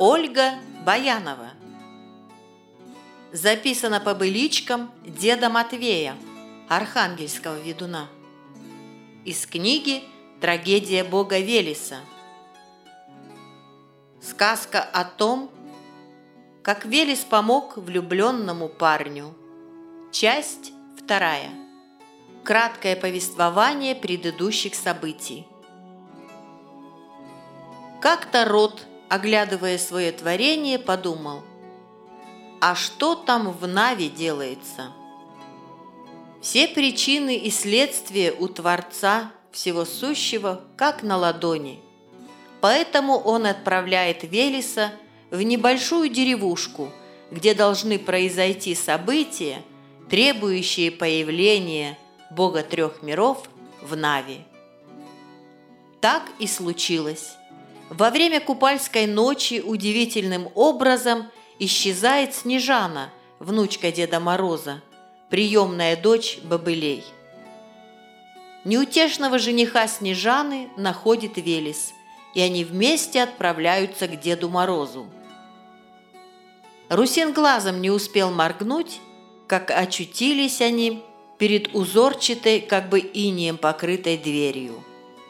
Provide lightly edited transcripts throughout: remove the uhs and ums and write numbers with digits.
Ольга Баянова. Записано по быличкам деда Матвея, архангельского ведуна. Из книги «Трагедия бога Велеса». Сказка о том, как Велес помог влюбленному парню. Часть 2. Краткое повествование предыдущих событий. Как-то Род, оглядывая свое творение, подумал: а что там в Наве делается? Все причины и следствия у Творца всего сущего как на ладони. Поэтому он отправляет Велеса в небольшую деревушку, где должны произойти события, требующие появления бога трех миров в Наве. Так и случилось. Во время Купальской ночи удивительным образом исчезает Снежана, внучка Деда Мороза, приемная дочь бобылей. Неутешного жениха Снежаны находит Велес, и они вместе отправляются к Деду Морозу. Русин глазом не успел моргнуть, как очутились они перед узорчатой, как бы инеем покрытой дверью.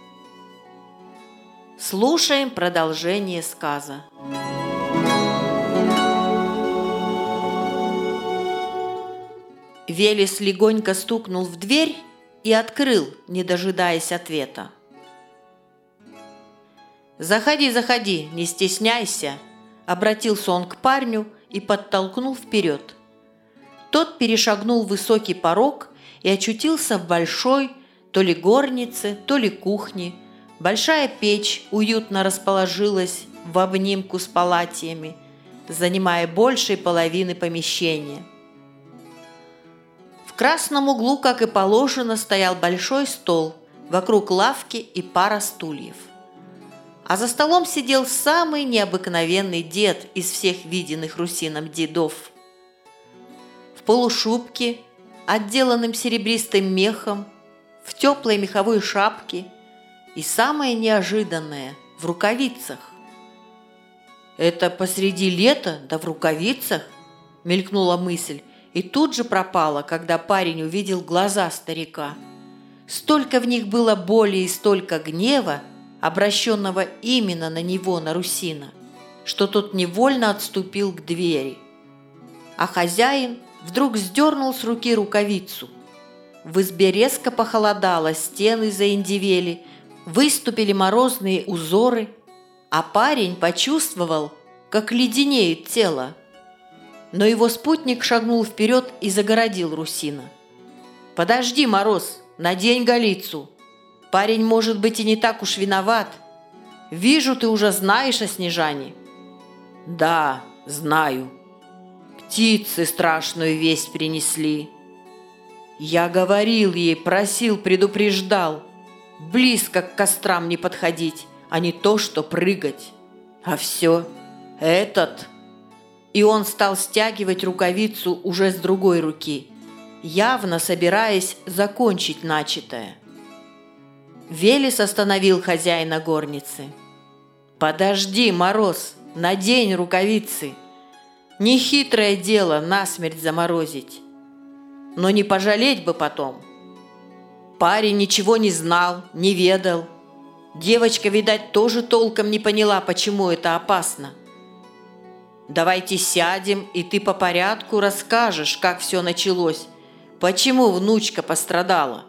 Слушаем продолжение сказа. Велес легонько стукнул в дверь и открыл, не дожидаясь ответа. «Заходи, заходи, не стесняйся», — обратился он к парню и подтолкнул вперед. Тот перешагнул высокий порог и очутился в большой, то ли горнице, то ли кухне. Большая печь уютно расположилась в обнимку с палатями, занимая большей половины помещения. В красном углу, как и положено, стоял большой стол, вокруг лавки и пара стульев. А за столом сидел самый необыкновенный дед из всех виденных Русином дедов. В полушубке, отделанным серебристым мехом, в теплой меховой шапке и, самое неожиданное, в рукавицах. «Это посреди лета, да в рукавицах?» – мелькнула мысль, и тут же пропала, когда парень увидел глаза старика. Столько в них было боли и столько гнева, обращенного именно на него, на Русина, что тот невольно отступил к двери. А хозяин вдруг сдернул с руки рукавицу. В избе резко похолодало, стены заиндевели, выступили морозные узоры, а парень почувствовал, как леденеет тело. Но его спутник шагнул вперед и загородил Русина. «Подожди, Мороз, надень голицу. Парень, может быть, и не так уж виноват. Вижу, ты уже знаешь о Снежане». «Да, знаю. Птицы страшную весть принесли. Я говорил ей, просил, предупреждал. Близко к кострам не подходить, а не то, что прыгать. А все, этот...» И он стал стягивать рукавицу уже с другой руки, явно собираясь закончить начатое. Велес остановил хозяина горницы. «Подожди, Мороз, надень рукавицы. Нехитрое дело насмерть заморозить. Но не пожалеть бы потом. Парень ничего не знал, не ведал. Девочка, видать, тоже толком не поняла, почему это опасно. Давайте сядем, и ты по порядку расскажешь, как все началось, почему внучка пострадала».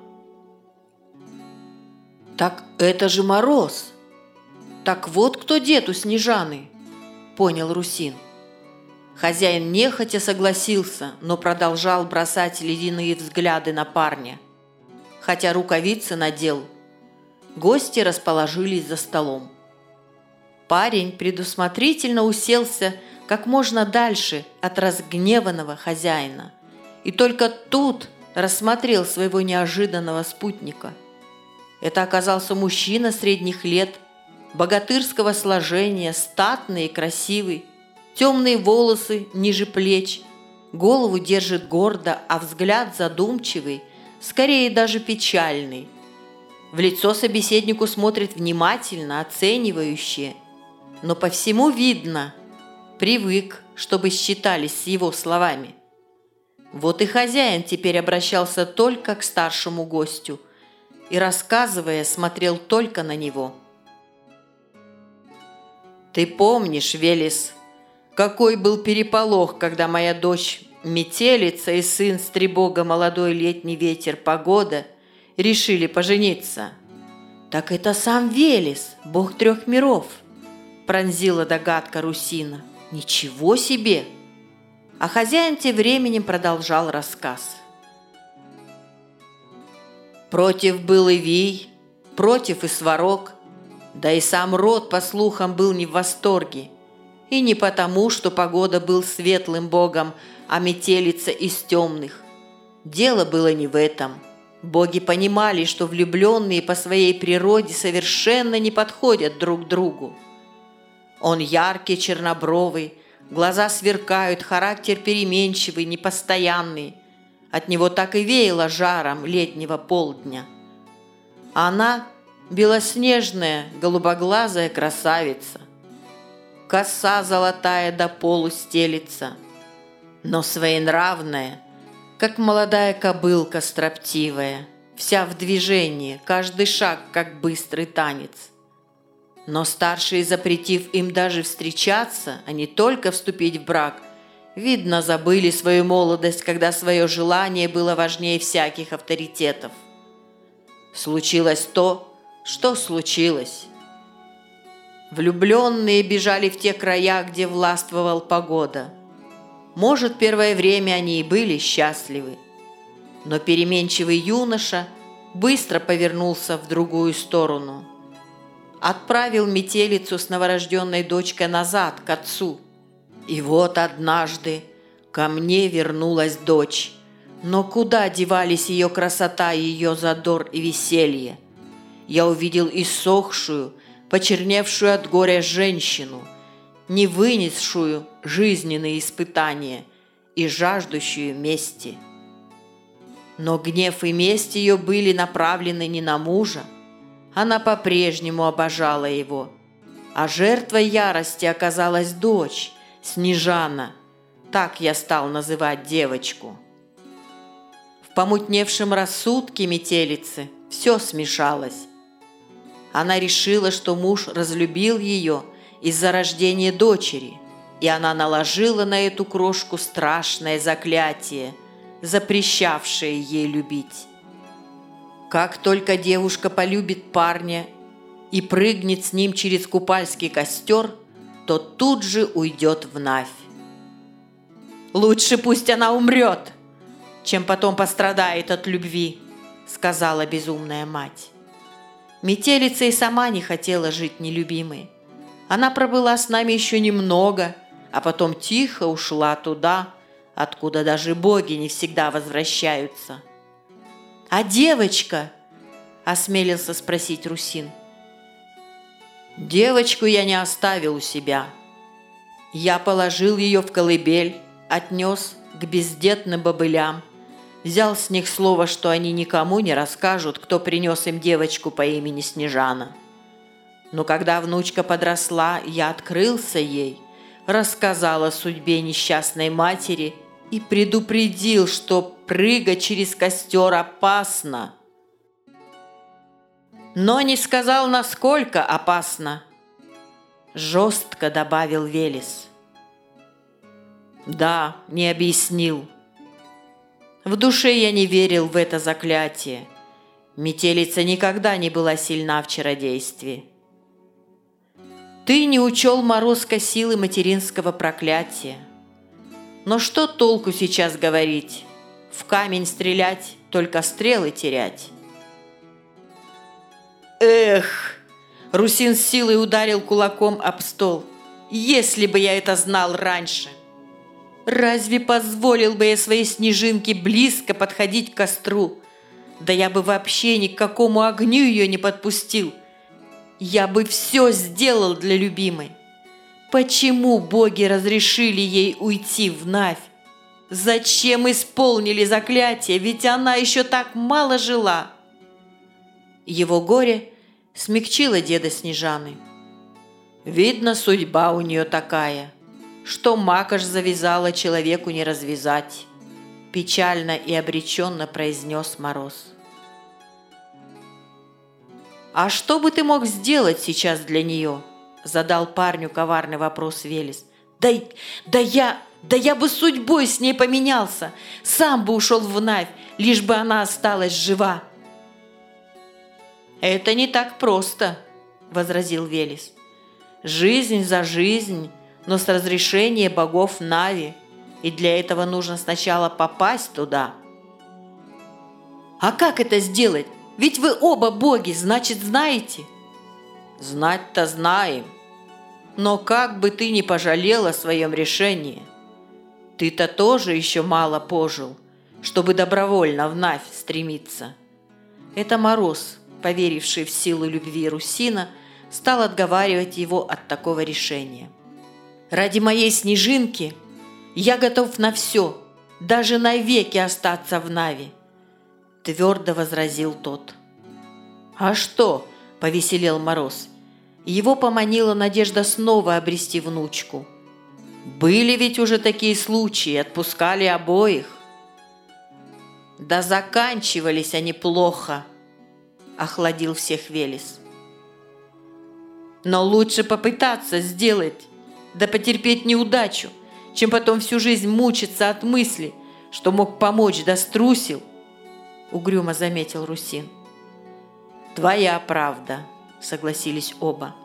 «Так это же Мороз! Так вот кто дед у Снежаны!» – понял Русин. Хозяин нехотя согласился, но продолжал бросать ледяные взгляды на парня. Хотя рукавицы надел. Гости расположились за столом. Парень предусмотрительно уселся как можно дальше от разгневанного хозяина. И только тут рассмотрел своего неожиданного спутника. Это оказался мужчина средних лет, богатырского сложения, статный и красивый, темные волосы ниже плеч, голову держит гордо, а взгляд задумчивый, скорее даже печальный. В лицо собеседнику смотрит внимательно, оценивающе, но по всему видно, привык, чтобы считались с его словами. Вот и хозяин теперь обращался только к старшему гостю и, рассказывая, смотрел только на него. «Ты помнишь, Велес, какой был переполох, когда моя дочь Метелица и сын Стребога молодой летний ветер Погода решили пожениться?» «Так это сам Велес, бог трех миров», – пронзила догадка Русина. «Ничего себе!» А хозяин тем временем продолжал рассказ. «Против был и Вий, против и Сварог, да и сам род, по слухам, был не в восторге. И не потому, что Погода был светлым богом, а Метелица из темных. Дело было не в этом. Боги понимали, что влюбленные по своей природе совершенно не подходят друг другу. Он яркий, чернобровый, глаза сверкают, характер переменчивый, непостоянный. От него так и веяло жаром летнего полдня. Она – белоснежная, голубоглазая красавица. Коса золотая до полу стелится, но своенравная, как молодая кобылка строптивая, вся в движении, каждый шаг, как быстрый танец. Но старшие, запретив им даже встречаться, а не только вступить в брак, видно, забыли свою молодость, когда свое желание было важнее всяких авторитетов. Случилось то, что случилось. Влюбленные бежали в те края, где властвовал Погода. Может, первое время они и были счастливы, но переменчивый юноша быстро повернулся в другую сторону. Отправил Метелицу с новорожденной дочкой назад, к отцу. И вот однажды ко мне вернулась дочь. Но куда девались ее красота и ее задор и веселье? Я увидел иссохшую, почерневшую от горя женщину, не вынесшую жизненные испытания и жаждущую мести. Но гнев и месть ее были направлены не на мужа. Она по-прежнему обожала его, а жертвой ярости оказалась дочь, Снежана, так я стал называть девочку. В помутневшем рассудке Метелицы все смешалось. Она решила, что муж разлюбил ее из-за рождения дочери, и она наложила на эту крошку страшное заклятие, запрещавшее ей любить. Как только девушка полюбит парня и прыгнет с ним через купальский костер, то тут же уйдет в Навь. «Лучше пусть она умрет, чем потом пострадает от любви», — сказала безумная мать. Метелица и сама не хотела жить нелюбимой. Она пробыла с нами еще немного, а потом тихо ушла туда, откуда даже боги не всегда возвращаются. «А девочка?» – осмелился спросить Русин. «Девочку я не оставил у себя. Я положил ее в колыбель, отнес к бездетным бобылям, взял с них слово, что они никому не расскажут, кто принес им девочку по имени Снежана. Но когда внучка подросла, я открылся ей, рассказал о судьбе несчастной матери и предупредил, что прыгать через костер опасно. Но не сказал, насколько опасно», – жестко добавил Велес. «Да, не объяснил. В душе я не верил в это заклятие. Метелица никогда не была сильна в чародействе. Ты не учел морозко силы материнского проклятия. Но что толку сейчас говорить? В камень стрелять, только стрелы терять». «Эх!» – Русин с силой ударил кулаком об стол. «Если бы я это знал раньше! Разве позволил бы я своей Снежинке близко подходить к костру? Да я бы вообще ни к какому огню ее не подпустил. Я бы все сделал для любимой. Почему боги разрешили ей уйти в Навь? Зачем исполнили заклятие, ведь она еще так мало жила?» Его горе смягчило деда Снежаны. «Видно, судьба у нее такая. что макаш завязала, человеку не развязать», – печально и обреченно произнес Мороз. «А что бы ты мог сделать сейчас для нее?» – задал парню коварный вопрос Велес. Да я бы судьбой с ней поменялся, сам бы ушел в Навь, лишь бы она осталась жива». «Это не так просто», – возразил Велес. «Жизнь за жизнь, но с разрешения богов Нави, и для этого нужно сначала попасть туда». «А как это сделать? Ведь вы оба боги, значит, знаете». «Знать-то знаем. Но как бы ты ни пожалел о своем решении, ты-то тоже еще мало пожил, чтобы добровольно в Навь стремиться». Это Мороз, поверивший в силу любви Русина, стал отговаривать его от такого решения. «Ради моей Снежинки я готов на все, даже навеки остаться в Нави», – твердо возразил тот. «А что?» – повеселел Мороз. Его поманила надежда снова обрести внучку. «Были ведь уже такие случаи, отпускали обоих». «Да заканчивались они плохо», – охладил всех Велес. «Но лучше попытаться сделать, да потерпеть неудачу, чем потом всю жизнь мучиться от мысли, что мог помочь, да струсил», – угрюмо заметил Русин. «Твоя правда», – согласились оба.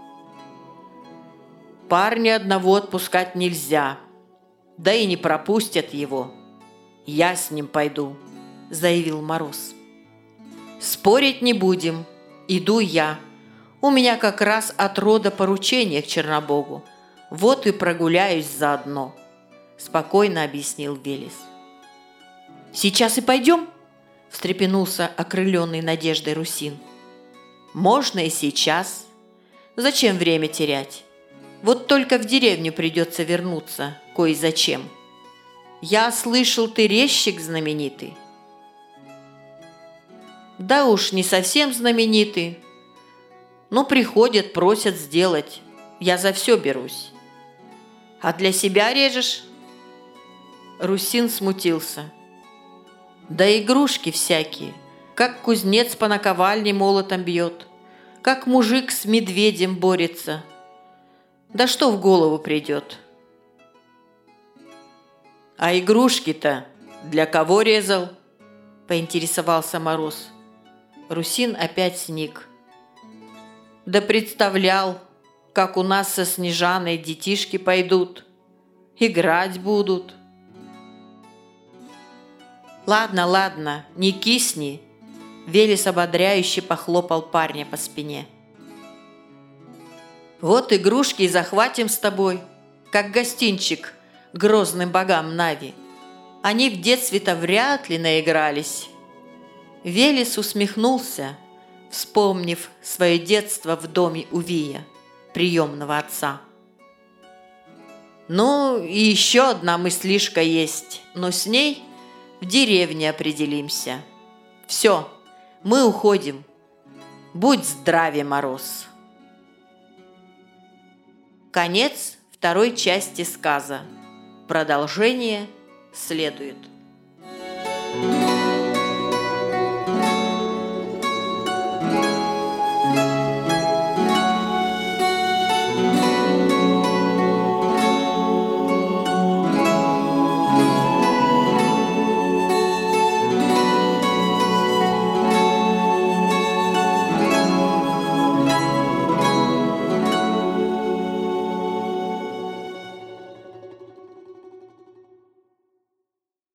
«Парня одного отпускать нельзя, да и не пропустят его. Я с ним пойду», – заявил Мороз. «Спорить не будем, иду я. У меня как раз от рода поручение к Чернобогу, вот и прогуляюсь заодно», – спокойно объяснил Велес. «Сейчас и пойдем?» – встрепенулся окрыленный надеждой Русин. «Можно и сейчас. Зачем время терять? Вот только в деревню придется вернуться кое-зачем. Я слышал, ты резчик знаменитый». «Да уж, не совсем знаменитый. Но приходят, просят сделать. Я за все берусь». «А для себя режешь?» Русин смутился. «Да игрушки всякие, как кузнец по наковальне молотом бьет, как мужик с медведем борется. Да что в голову придет?» «А игрушки-то для кого резал?» – поинтересовался Мороз. Русин опять сник. «Да представлял, как у нас со Снежаной детишки пойдут, играть будут». «Ладно, ладно, не кисни», – Велес ободряюще похлопал парня по спине. «Вот игрушки и захватим с тобой, как гостинчик грозным богам Нави. Они в детстве-то вряд ли наигрались». Велес усмехнулся, вспомнив свое детство в доме Увия, приемного отца. «Ну, и еще одна мыслишка есть, но с ней в деревне определимся. Все, мы уходим. Будь здраве, Мороз». Конец второй части сказа. Продолжение следует.